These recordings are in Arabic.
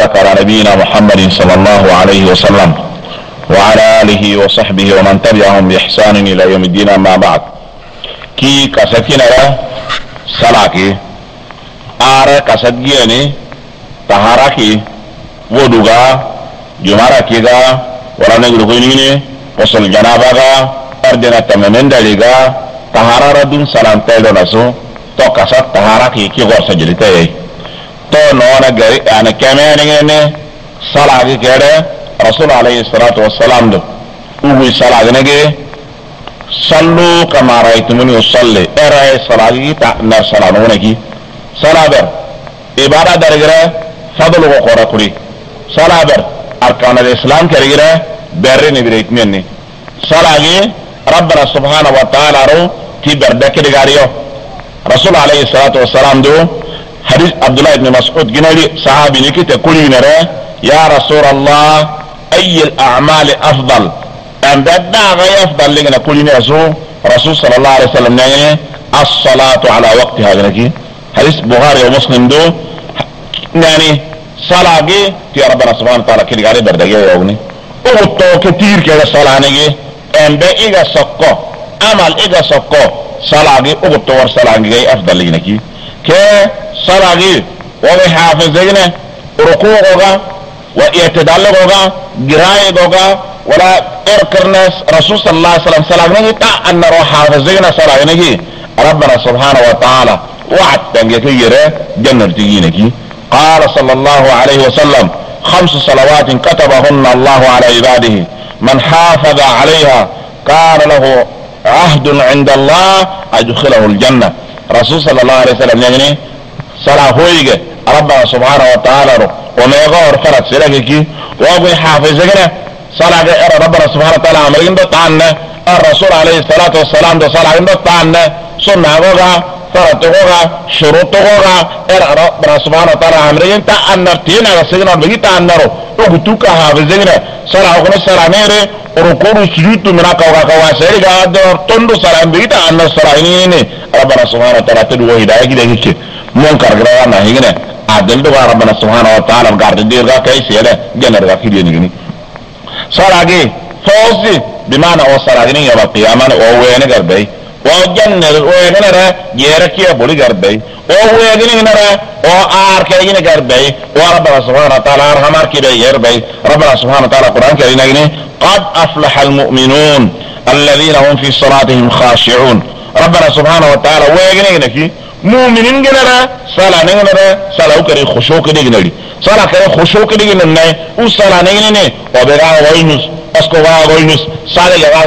وبارك على نبينا محمد صلى الله عليه وسلم وعلى آله وصحبه ومن تبعهم بإحسان إلى يوم الدين. ما بعد كي كسكين سلاكي آره كسكيني taharaki woduga jumara kiga wala negru koynini wasal janaba ga ardena tamendaliga taharara dun salam taydo naso to kasat taharaki ki gor sajilite to nona gari ana kamene ngene salagi gere rasul alayhi salatu wassalam do ugu salagi nege sallu kama ra'aytumuni usalli era salagi ta na salanu negi salaber ibada dargere فضل وقرا كري صلاه اركان الاسلام كريره برني بريت مني صلاه ربنا سبحانه وتعالى رو تي بردك دغاريو رسول عليه الصلاه والسلام دو حديث عبد الله بن مسعود جنالي صحابي نيكي تقولي نرى يا رسول الله اي الاعمال افضل ان بدا غير افضل لنا كلنا رسول صلى الله عليه وسلم يعني الصلاه على وقتها جنكي حديث بخاري ومسلم دو يعني صلاة في ربنا سبحانه وتعالى كده قال بردقية يومني اوتو كتير كده صلاة نجي ام بي ايغا سقو عمل ايغا سقو صلاة اوتو ور صلاة نجي افضل لنكي كي صلاة وغي حافظين ركوعوغا ويتدلغوغا قرايغوغا ولا اركرنس رسول صلى الله عليه وسلم صلاة نجي تا ان رو حافظين صلاة نجي ربنا سبحانه وتعالى وعد تنجي جنة تجي نجي قال صلى الله عليه وسلم 5 صلوات كتبهن الله على عباده من حافظ عليها كان له عهد عند الله أدخله الجنة. رسول صلى الله عليه وسلم يعني صلاة هويجة ربنا سبحانه وتعالى وما يغور فرد سلاكي وابي حافظنا صلاة ربنا سبحانه وتعالى عمرين دو طعنا الرسول عليه الصلاة والسلام دو صلاة دو طعنا سنة غوغا فرتغوغا شروطغوغا ربنا سبحانه وتعالى عمرين تا انرتينا غسينا بغيتا انرو وغتوكا حافظنا صلاة وغنا صلاة نيري وركورو سجوتو منا كوغا كواسيري غادر تندو صلاة بغيتا انر صلاة نيني ربنا سبحانه وتعالى تدوه هداية كده كده منكر غرانا هيغنا عدل دوغا ربنا سبحانه وتعالى بغارد ديرغا كيسي يلا جنرغا كده نيغني صلاة فوزي بمعنى وصلاة نيني يوم القيامة ووين غربي وجنة ويغنرا يركيا بولي غربي ويغنرا واركيا غربي وربنا سبحانه وتعالى ارحمار كده يربي ربنا سبحانه وتعالى قرآن كريم قد افلح المؤمنون الذين هم في صلاتهم خاشعون. ربنا سبحانه وتعالى ويغنرا مؤمنين غنرا صلاة غنرا صلاة كري خشوع كده غنري صلاة كري خشوع كده غنري وصلاة غنري وبرا وينس اسكوا وينس صلاة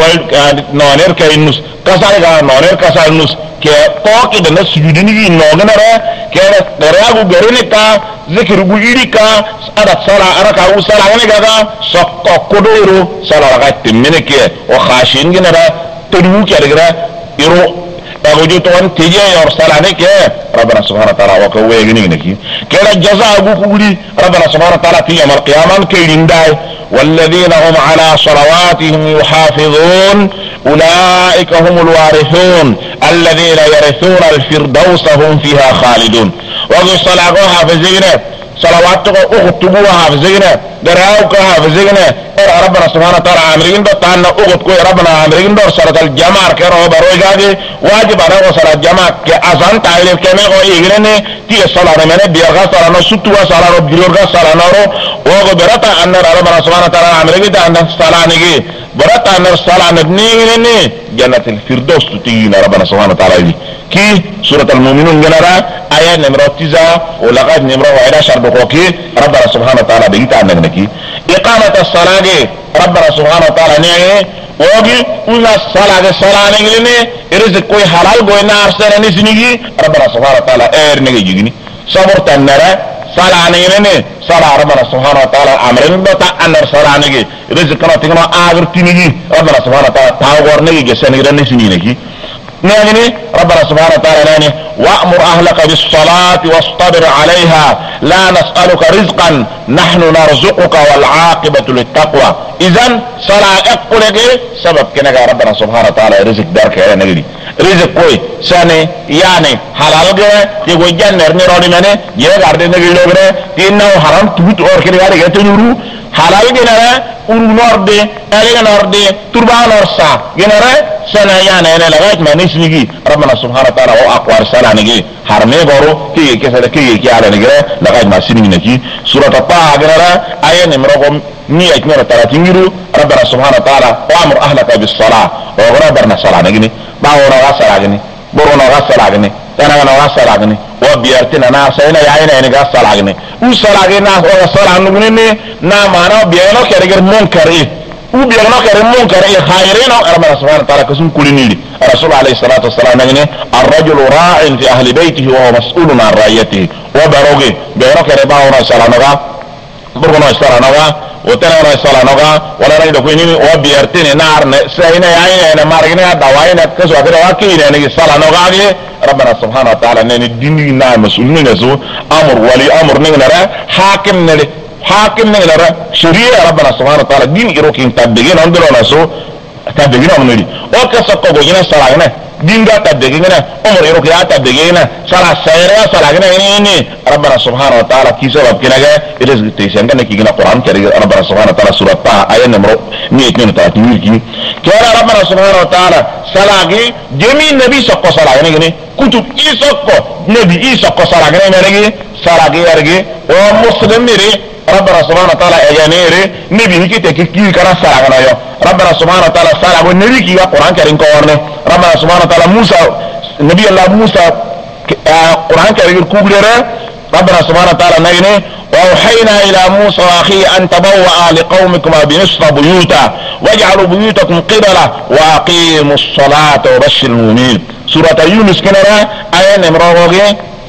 noner ka inus kasare ga noner kasar inus ke toki da nasujudini gi nogenara ke ragu garene ka zikir bu iri ka ada sala araka u sala ne ga sokko kodoro sala ga timmene ke o khashin ginara tudu ke daga iro agojo to on teje yor sala ne ke rabbana subhanahu wa ta'ala wa ka we gini ne ki ke la jaza bu kubuli rabbana subhanahu wa ta'ala fi yawm al-qiyamah ke lindai والذين هم على صلواتهم يحافظون أولئك هم الوارثون الذين يرثون الفردوس هم فيها خالدون. وقال صلاة حافظين صلواتك اغتبوها حافظين دراوك حافظين ربنا سبحانه وتعالى عامرين دو تانا اغتكو ربنا عامرين دو صلاة الجماعة كرو بروي جاجي واجب على صلاة الجماعة كأذان تعليل كما هو إيغريني تي صلاة من بيرغا صلاة نسوتوا صلاة بيرغا صلاة نارو وغو برتا أن ربنا سبحانه وتعالى عامرين دو أن صلاة نجي برتا أن صلاة نبنيني جنة الفردوس تتيجينا ربنا سبحانه وتعالى كي سورة المؤمنون جنرا آية نمرة 9 ولغاية نمرة 11 بقوكي ربنا سبحانه وتعالى بيتا عنك إقامة الصلاة ربنا سبحانه وتعالى نعي وغي ولا الصلاة نجلني رزق كوي حلال كوي نار سنة نسنجي ربنا سبحانه وتعالى نجي جيني صبرت النرى صلاة نجلني صلاة ربنا سبحانه وتعالى أمرين بطا أنر صلاة نجي رزقنا تكنا آغر تنجي ربنا سبحانه وتعالى تاغور نجي جسن نجي نعني ربنا سبحانه وتعالى نعني وأمر أهلك بالصلاة واصطبر عليها لا نسألك رزقا نحن نرزقك والعاقبة للتقوى. إذن صلاة أقول لك سبب كنا ربنا سبحانه وتعالى رزق دارك يا نجري rizq koy sane yani halal ge te go janner ni rodi mene ye garde ne gi logre tinna haram tut or kiri gari ge tunuru halal ge na uru norde ele ge norde turba norsa ge na sana yani ene lagait manis nigi rabbana subhanahu wa ta'ala wa aqwar sala nigi harme goro ki ke sada ki ala nigi lagait masini nigi surat at-taha ge na ayen imrogom ni ekmera taratingiru rabbana subhanahu wa ta'ala wa amur ahlaka bis salah wa rabbana salah nigi باورا غسلاغني بورنا غسلاغني انا غسلاغني وبيرتنا ناس هنا يا هنا ني غسلاغني وسلاغنا وسلاغني نا مانو بيانو كرغر منكر وبيانو كرغر منكر خيرين ربنا سبحانه وتعالى كسم كلني الرسول عليه الصلاه والسلام نغني الرجل راع في اهل بيته وهو مسؤول عن رعيته وبروغي بيانو كرغر باورا سلاغنا بورنا سلاغنا وتنا صلاه نوغا ولا ريد كويني وبيرتين نار سينا يا مارغنا دواينا كسو كده واكيد يعني صلاه نوغا ربنا سبحانه وتعالى ان الدين نا مسؤولين نسو امر ولي امر نغنرا حاكم نغنرا شريعه ربنا سبحانه وتعالى دين يروكين تبغين اندرو نسو تبغين امنري وكسكو غينا صلاه dinga tabdegina umar irukiya tabdegina sala sayra sala gina ini rabbana subhanahu wa ta'ala kisa wab kinaga iris taysan kana kigina quran kari rabbana subhanahu wa ta'ala surat ta ayat numero 132 ki kera rabbana subhanahu wa ta'ala sala gi jemi nabi sakko sala gini kutub isakko nabi isakko sala gini sala gi yargi wa muslimiri ربنا سبحانه وتعالى اجانيري نبي هيكي كي كرا سارغنا يو ربنا سبحانه وتعالى سارغ ونبي كي قران كريم كورني ربنا سبحانه وتعالى موسى نبي الله موسى قران كريم كوبلره ربنا سبحانه وتعالى نغني واوحينا الى موسى واخيه ان تبوأ لقومكما بمصر بيوتا واجعلوا بيوتكم قبلة واقيموا الصلاة وبشر المؤمنين سورة يونس كنرا آية نمروغي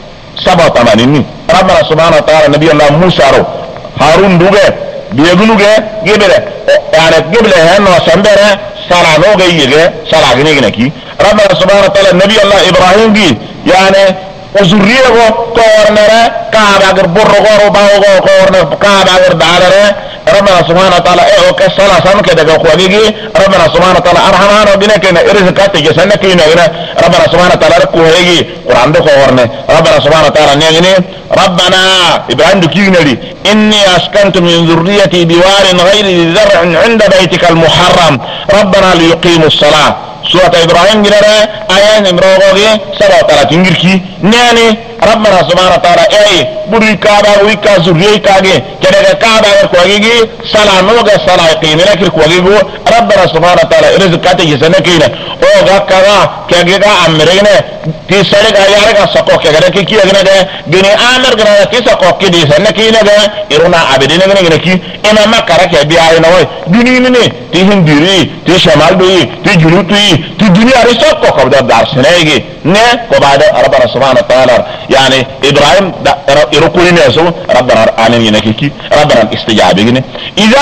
87 ربنا سبحانه وتعالى نبي الله موسى هارون دوغه بيغلوغه جبره يعني قبل هنا سندره صلاه نوغه يغه صلاه غنيغنكي ربنا سبحانه وتعالى نبي الله ابراهيم جي يعني وزريه كورنره كابا غر برغور باو كورنر كابا غر دارره ربنا سبحانه وتعالى او كصلاه سان كده خوغي ربنا سبحانه وتعالى ارحمان ربنا كنا ارزقات جسنا كنا ربنا سبحانه وتعالى كوهي قران ده كورنه ربنا سبحانه وتعالى نيغني ربنا ابراهيم دكينري اني اسكنت من ذريتي بوار غير ذي زرع عند بيتك المحرم ربنا ليقيموا الصلاه سورة ابراهيم جنرى آيان امروغوغي 37 جركي ناني ربنا سبحانه وتعالى اي بوري كابا ويكا زريي كاغي كده كابا كوغيغي صلاه نوغا صلاه قيمنا كوغيغو ربنا سبحانه وتعالى رزقاتي يسنكينا اوغا كغا كغيغا امرينا تي سرغا يارغا سكو كغا كي كيغنا ده بني امر غنا تي سكو كي دي سنكينا ده يرونا عبدين غنا كي انا ما كراك بياي نوي دني ني تي هنديري تي شمال دوي تي جنوبي تي دنيا رسكو كبدا دارسنيغي نه وبعد ربنا سبحانه وتعالى يعني ابراهيم يركوني نسو ربنا امين ينكي ربنا استجابه اذا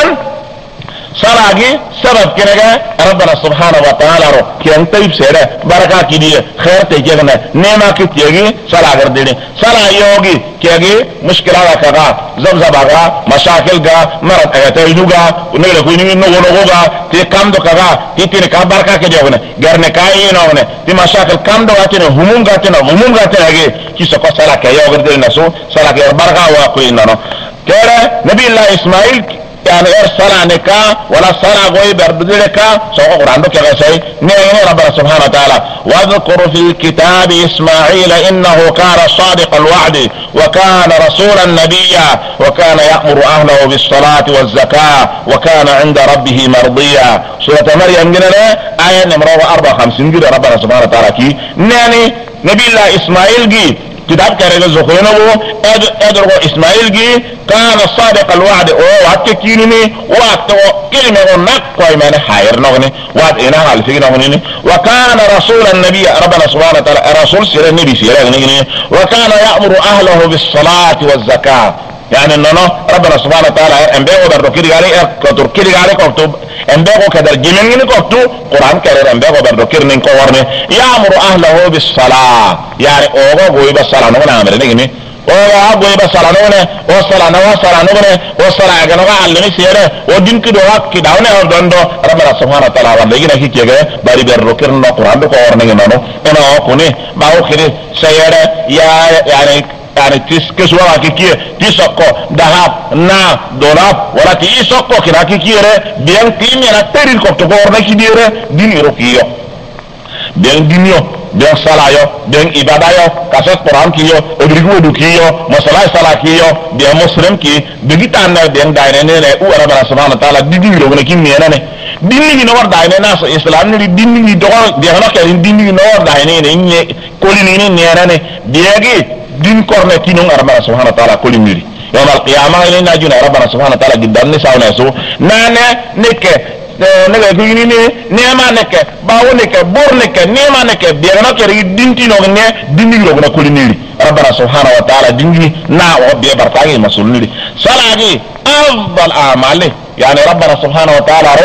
صلاغي سبب كنغا ربنا سبحانه وتعالى رو كان طيب سيره بركه كدي خير تجينا نعمه كتيغي صلاغر دي صلاه يوغي كيغي مشكله كغا زبزباغا مشاكل غا مرض ايتيدوغا ونيل كويني نوغوغا تي كامدو كغا تي كا بركه كجونا غرنه كاي نونه تي مشاكل كامدو واتنا هموم غاتنا كي سكو صلاه كيوغر دي نسو صلاه بركه واكوينا كره نبي الله اسماعيل يعني صلاة نكا ولا صلاة غوي بردلكا سوى قرآن دوك يا شيء نعم ربنا سبحانه وتعالى واذكر في الكتاب إسماعيل إنه كان صادق الوعد وكان رسولا نبيا وكان يأمر أهله بالصلاة والزكاة وكان عند ربه مرضيا سورة مريم جنة آية نمرة 54 جدا ربنا سبحانه وتعالى كي نعني نبي الله إسماعيل جي كتاب كاريغا زخوينو ادرغو اسماعيل جي كان صادق الوعد او وقت كيني وقت كلمه نقوي من خير نغني وقت انا حال في نغني وكان رسول النبي ربنا سبحانه وتعالى رسول سير النبي سير نغني وكان يأمر اهله بالصلاة والزكاة يعني انه ربنا سبحانه وتعالى امبيغو برضو كيري غاري كتب امبيغو كدر جيمين كتب قرآن كريم امبيغو برضو كيرنين كورني يأمر اهله بالصلاة يعني اوغو غوي بالصلاة نغني عمر نغني o go ba salanone o salanone o sala ga no allani sere o dinki do hakki dawne o dondo rabbana subhanahu wa ta'ala wala gina kikege bari ber rokir no qur'an do ko orne ngano ena o kuni ba o khiri sayere yani tis keswa kikie tisoko dahab na dolap wala ti isoko kira kikiere bien kimi na teril ko to orne kidire dini rokiyo bien dinyo bien salayo bien ibadayo kasat quran kiyo odrigu du kiyo masala sala kiyo bien muslim ki bigita na bien daine ne u rabbana subhanahu wa ta'ala didi ro ne kimi ne dinni ni no war daine na so islam ni dinni ni do bien no ke dinni ni no war daine ne ni kolini ni ne biegi din korne kinu rabbana subhanahu wa ta'ala kolimiri yawm al-qiyamah ni najuna rabbana subhanahu wa ta'ala gidan ni sawna so nane neke nega gini ni nema neke bawo neke bor neke nema neke biegano kere dinti no ne dinni ro na kuliniri rabbana subhanahu wa ta'ala dinni na wa be bartagi masuliri salagi afdal a'mali yani rabbana subhanahu wa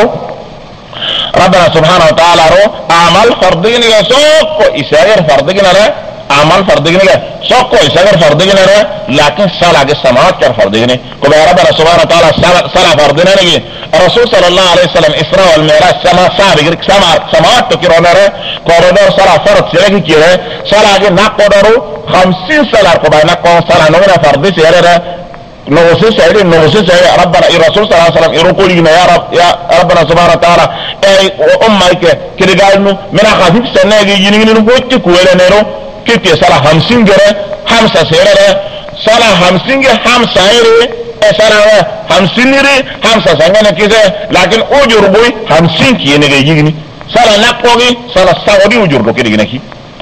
ta'ala ro amal fardini yasoko isair fardini la amal fardini la soko isair fardini la lakin salagi samawat kar fardini ko rabbana subhanahu wa ta'ala sala fardini ni الرسول صلى الله عليه وسلم إسراء والمعراج سماوات تكيرونره كورودور صلاة فرض سيرك كيره صلاة نقدرو 50 صلاة قبائل نقدر صلاة نغنى فرضي سيره نغسي سيره ربنا الرسول صلى الله عليه وسلم يقول لنا يا ربنا سبحانه وتعالى اي امك كده قالوا من خفيف سنه يجيني نبوتي كويله نيرو كيف صلاة 50 جره 5 سيره صلاة 50 5 سيره سنة 50 نيري 5 سنة كذا لكن أجر بوي 50 كي نيجي سنة نقوي سنة سعودي أجر بوي كده نكى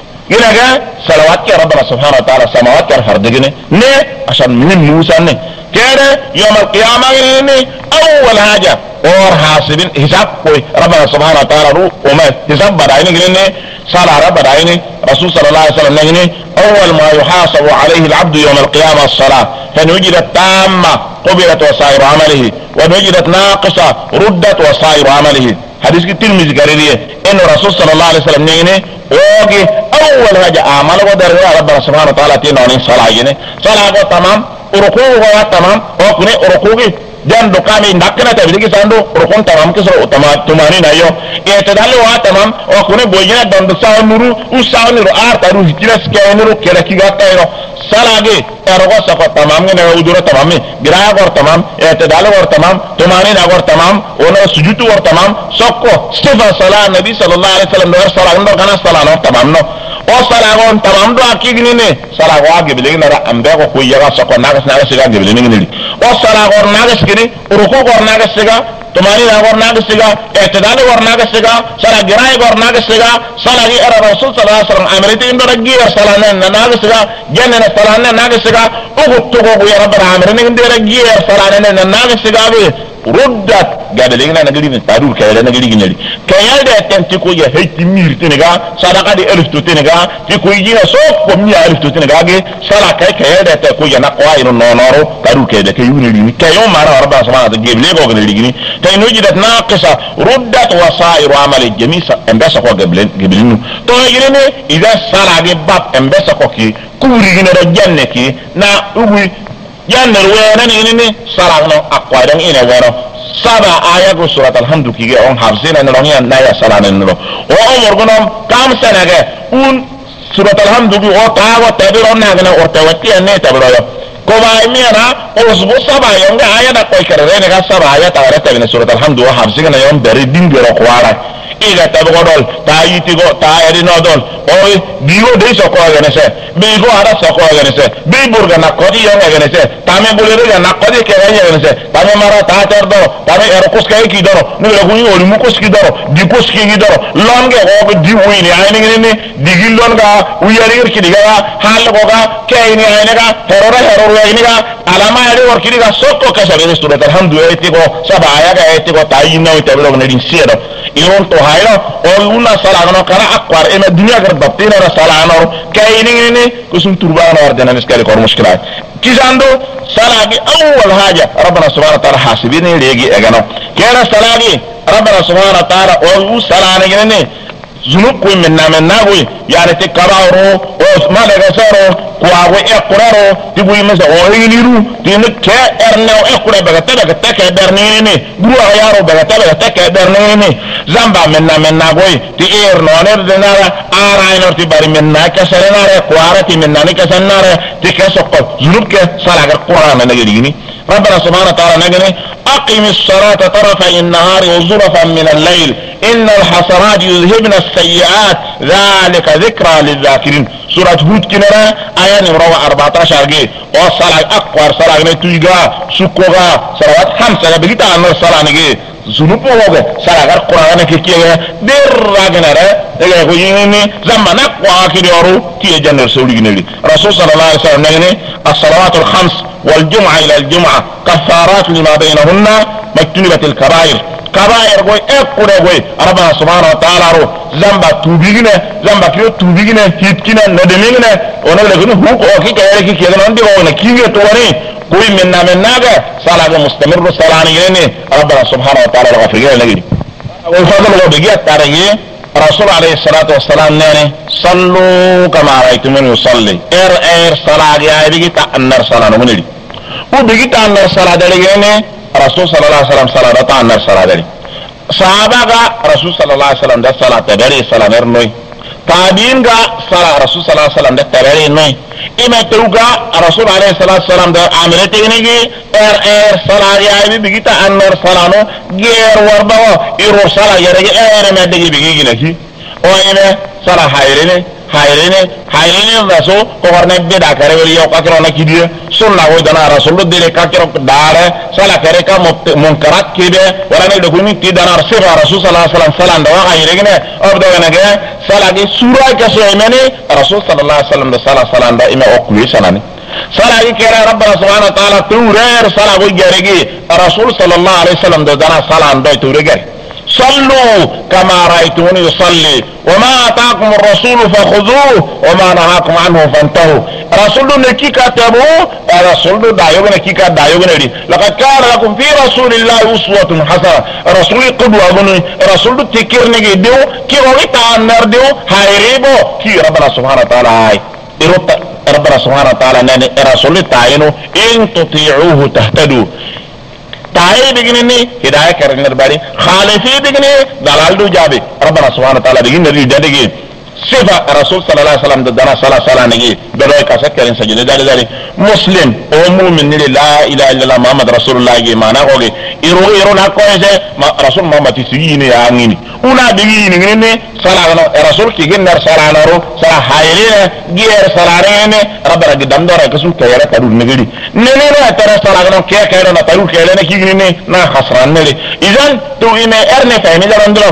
هنا صلوات يا ربنا سبحانه وتعالى سماوات يا فردقني نه عشان من موسى نه كده يوم القيامة نه أول حاجة اور حاسبين حساب كوي ربنا سبحانه وتعالى رو وما حساب بداينه كده صلاة رب بداينه رسول صلى الله عليه وسلم نه أول ما يحاسب عليه العبد يوم القيامة الصلاة فإن وجدت تامة قبلت وسائر عمله وإن وجدت ناقصة ردت وسائر عمله حديث الترمذي قريبه إن الرسول صلى الله عليه وسلم نه وجه أول حاجة أعمال ودر ربنا سبحانه وتعالى تينوني صلاة صلاة تمام ركوعه تمام وكني ركوعه dan dokame ndakna ta bidigi sando rokon tamam kiso tumani na yo etadale wa tamam o kune boyina dondo sa nuru usawni ro arta ru hitiras ke nuru kera kiga tayro salage erogo sako tamam ne udura tamam giraya gor tamam etadale gor tamam tumani na gor tamam ona sujudu gor tamam sokko stefa sala nabi sallallahu alaihi wasallam dor sala ndo kana sala no tamam no o sala gon tamam do akigni ne sala wa ge biligi na ambe ko yaga sako nagas siga ge biligi ne o sala gor nagas ruku gornaga siga tumani na gornaga siga i'tidal gornaga siga sala giray gornaga siga sala gi ara rasul sallallahu alaihi wasallam amriti indo ragi salana naga siga janna salana naga siga ugu tugo ya rabbana amrini inde ragi salana naga siga be ruddat gabelinga na gidi taru kayela na gidi ginali kayalde tenti ko ya heyti mir tiniga sadaqa di elif to tiniga ti ko yina so ko mi elif to tiniga ge sala kayalde te ko ya na ko ayno nonoro taru kayde ke yuni ni kayo mara rabba subhanahu wa ta'ala geble go gele gini tay no jidat naqisa ruddat wasairu amali jamisa embesa ko geblinu to yene ida sala ge bab embesa ko ki kuri gina do janne ki na ubi jannar wena ni sarangno akwadang ina wena saba aya go surat alhamdu ki on hafsina no nya na ya salana no o umur gonom kam sanage un surat alhamdu bi o tawa tabiro na gana o tawati ne tabiro yo ko ba miara o subu saba yo nga aya da koy kare ne ga saba aya tawara tabina surat alhamdu o hafsina yo bari dingiro ko wara ila tabugo dol ta yiti go ta yari no dol o bigo de so ko gane se bigo ara so ko gane se bi burga na ko di yo gane se tame bulere na ko di ke gane se tame mara ta ter do tame ero kuska ki doro ni le guni o mu kuski doro di kuski ki doro longe o di wini ayni ni di gillon ga uyari ki diga hal go ga ke ni ayne ga herora ayni ga alama yari wor ki ga sokko ka sabe surat alhamdulillah ti go saba aya ga ti go tayino te belo ne din siedo iron to hayro o una sala no kara akwar ena dunya gar dabtina ra sala no kayni ni kusum turbana war dana miskali kor mushkilat kizando sala bi awwal haja rabbana subhanahu wa ta'ala hasibini legi egano kera sala bi rabbana subhanahu wa ta'ala o sala ne zunub ko min na wi yani te kararo o ma daga saro wa eqraro tibu yimsa o yiniru tin ke erne o eqra baga ke bernene buru yaro baga ke bernene zamba menna goy ti no ner denara ara ino ti bari menna ka sarenare qara ti menna ni ka sanare ti ke sokko zurubke sala gar qur'an na gini ربنا سبحانه وتعالى نجني أقم الصلاة طرفي النهار وزلفا من الليل إن الحسنات يذهبن السيئات ذلك ذكرى للذاكرين سورة هود كنرا آية نمرة 14 جي وصلاة أكبر صلاة نتويجا سكوغا صلوات 5 بقيت عن الصلاة نجي زنوب وغا صلاة القرآن كيكيه درغنرا يقول يني زمنا قواكي دورو كي جنر سوري جنري رسول صلى الله عليه وسلم نجني الصلوات الخمس والجمعة إلى الجمعة كفارات لما بينهن مجتنبة الكبائر كبائر قوي اقوى قوي ربنا سبحانه وتعالى رو زنبا توبيغنا زنبا كيو توبيغنا هيتكنا ندميغنا ونقول لكم هو قوكي كيالكي كيالي نندي وانا كيغي تواني قوي منا صلاة مستمر صلاة نجريني ربنا سبحانه وتعالى رغفرين نجري والفضل هو بقية تاريخي رسول عليه الصلاة والسلام ناني صلوا كما رأيتمون يصلي صلاة يا بيجي تأنر صلاة نمني وبيجي تأنر صلاة دليني رسول صلى الله عليه وسلم صلاة تأنر صلاة دلي صحابة رسول صلى الله عليه وسلم ده صلاة تدري صلاة نرنوي تابين صلاة رسول صلى الله عليه وسلم ده تدري نوي إما توجا رسول عليه الصلاة والسلام ده عملته نيجي صلاة يا بيجي تأنر صلاة نو غير وربا يروح صلاة يرجع ما تيجي بيجي نكى وإنه صلاة hayrene raso ko warne beda kare wali yo kakiro na kidiye sunna wo dana rasul de kakiro dare sala kare ka munkarat kide wala ne de kuni ti dana rasul sallallahu alaihi wasallam salam da wa hayrene abdo na ge sala gi sura ka so emene rasul sallallahu alaihi wasallam da salam da ina okwi sanani sala gi kare rabbana subhanahu wa ta'ala turer sala go geregi rasul sallallahu alaihi wasallam da dana salam da turege صلوا كما رأيتموني يصلي وما أتاكم الرسول فخذوه وما نهاكم عنه فانتهوا رسول نكيكا تبو رسول دايوغنا كيكا دايوغنا دي لقد كان لكم في رسول الله أسوة حسنة رسول قدوة بني رسول تكير نجي ديو كي رويتا النار ديو هايريبو كي ربنا سبحانه وتعالى هاي ربنا سبحانه وتعالى ناني رسول تعينو إن تطيعوه تهتدوا تاي بيجنني هدايه كرنر باري خالفي بيجني دلال دو جابي ربنا سبحانه وتعالى بيجن نبي دادي صفه رسول صلى الله عليه وسلم دنا صلاه صلاه نجي بدايه كاسك كرن سجل دالي مسلم او مؤمن لا اله الا الله محمد رسول الله جي معنا اوغي يرو نا كويسه رسول محمد تسيني يانغني una bigi ni sala rasul ki gennar sala naro sala hayrene gier sala rene rabbara gidam dora kasu kayara kadu negeri nene na tara sala no ke kayra na taru kayra na kigini na khasran nele idan to ime erne fahmi darandro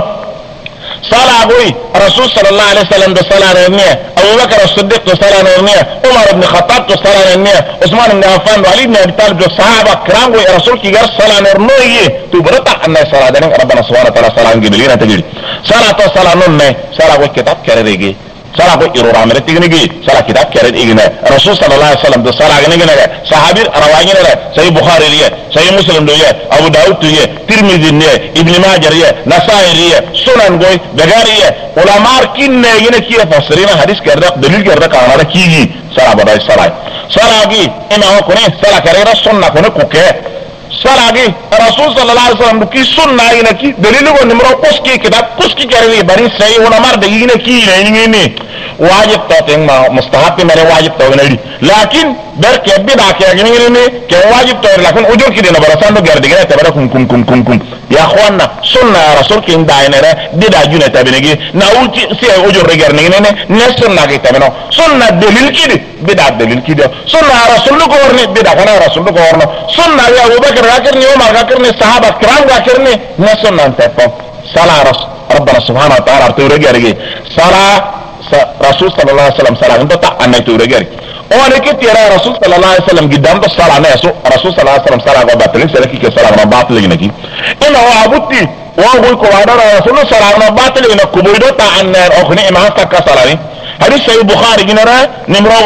sala boy rasul sallallahu alaihi wasallam da sala rene abu bakr as-siddiq da sala rene umar ibn khattab da sala rene usman ibn affan ali ibn abi talib da sahaba kiram boy rasul ki gar sala rene ye to barata anna sala da rabbana subhanahu wa ta'ala sala ngibilina tajiri sala to sala nonne sala ko kitab kerege sala ko iro ramere tignigi sala kitab kere igna rasul sallallahu alaihi wasallam do sala gnigna sahabi rawani ne sahih bukhari liye sahih muslim do ye abu daud ye tirmidhi ne ibn majah ye nasai ye sunan goy bagari ye ulama kinne yene kiya fasirina hadis kerda dalil kerda kana kigi sala badai sala gi ina ko ne sala kere sunna ko ne ko ke salagi rasul sallallahu alaihi wasallam ki sunna ina ki dalilu ko nimro kuski kitab kuski kare bari sai wona mar da ina ki ne wajib to teng ma mustahab mere wajib to ne lakin ber ke bida ke ne ke wajib to lakin ujur ki dina barasan do garde gere tabara kum ya khwana sunna rasul ki nda ina re bida june tabinegi na uti se ujur re garne ne sunna ki tabino sunna dalil ki bida dalil ki sunna rasul ko orne bida kana rasul ko orno sunna ya abubakar ذاكرني عمر ذاكرني الصحابة الكرام ذاكرني نسنا انتفهم صلاة ربنا سبحانه وتعالى تورجي صلاة رسول صلى الله عليه وسلم صلاة انت تعني تورجي وانا كنت يرى رسول صلى الله عليه وسلم قدام الصلاة ناسو رسول صلى الله عليه وسلم صلاة وباطل سلكي كصلاة وباطل لنكي إنه هو عبدتي وهو كوانا رسول صلاة وباطل لنك كبيدو تعني أخني إمام تكا صلاة حديث سيد بخاري جنرى نمرة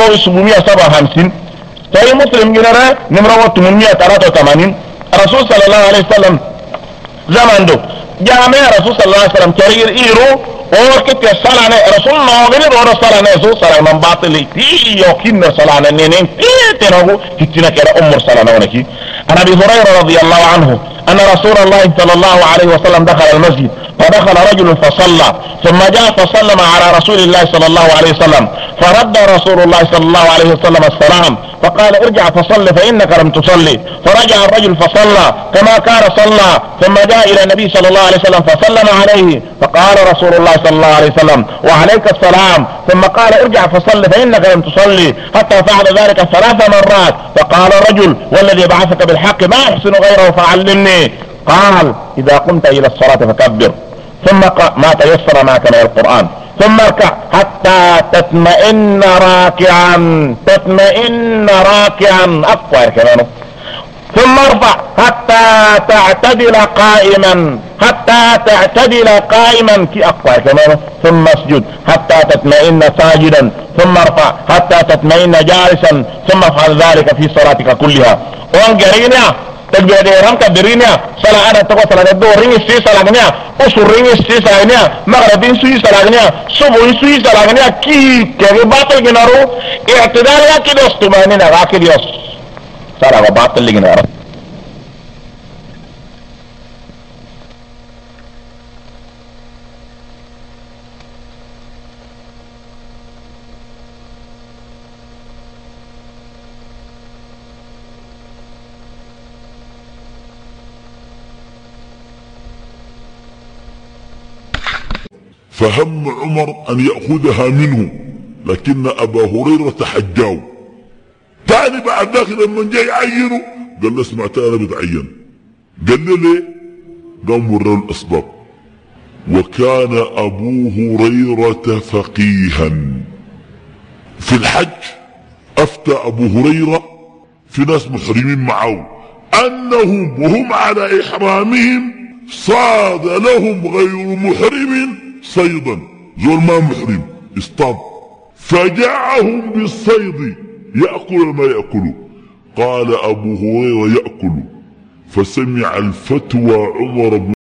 757 سيد مسلم جنرى نمرة 883 رسول صلى الله عليه وسلم زمان دو جامع رسول صلى الله عليه وسلم كرير إيرو وكت الصلاة رسول الله غير الصلاة رسول صلاة من باطل تي يوكين الصلاة نينين تي تنو كتنا كده صلاة نونكي. عن أبي هريرة رضي الله عنه أن رسول الله صلى الله عليه وسلم دخل المسجد فدخل رجل فصلى ثم جاء فسلم على رسول الله صلى الله عليه وسلم فرد رسول الله صلى الله عليه وسلم السلام فقال ارجع فصل فإنك لم تصلي. فرجع الرجل فصلى كما كان صلى ثم جاء إلى النبي صلى الله عليه وسلم فسلم عليه فقال رسول الله صلى الله عليه وسلم وعليك السلام ثم قال ارجع فصل فإنك لم تصلي حتى فعل ذلك 3 مرات. فقال الرجل والذي بعثك بالحق ما أحسن غيره فعلمني. قال إذا قمت إلى الصلاة فكبر ثم ما تيسر معك من القرآن ثم اركع حتى تطمئن راكعا أقوى كمان ثم ارفع حتى تعتدل قائما كي أقوى كمان ثم اسجد حتى تطمئن ساجدا ثم ارفع حتى تطمئن جالسا ثم افعل ذلك في صلاتك كلها. وانجرينا تجد رمك درينيا صلاة أنا تقول صلاة الدور ريني سي صلاة أسر ريني سي صلاة مغربين سي صلاة صبح سي صلاة كي باطل جنارو اعتدال يا كده استمانينا راكد يص صلاة باطل جنارو. فهم عمر ان يأخذها منه لكن ابا هريرة حجاو تاني بعد ذاك لما جاي يعينه قال له اسمع انا بتعين. قال له ليه؟ قام وراه الاسباب. وكان ابو هريرة فقيها في الحج. افتى ابو هريرة في ناس محرمين معه انهم وهم على احرامهم صاد لهم غير محرم صيدا زول ما محرم اصطاد فجاءهم بالصيد يأكل ما يأكل. قال ابو هريرة يأكل فسمع الفتوى عمر بن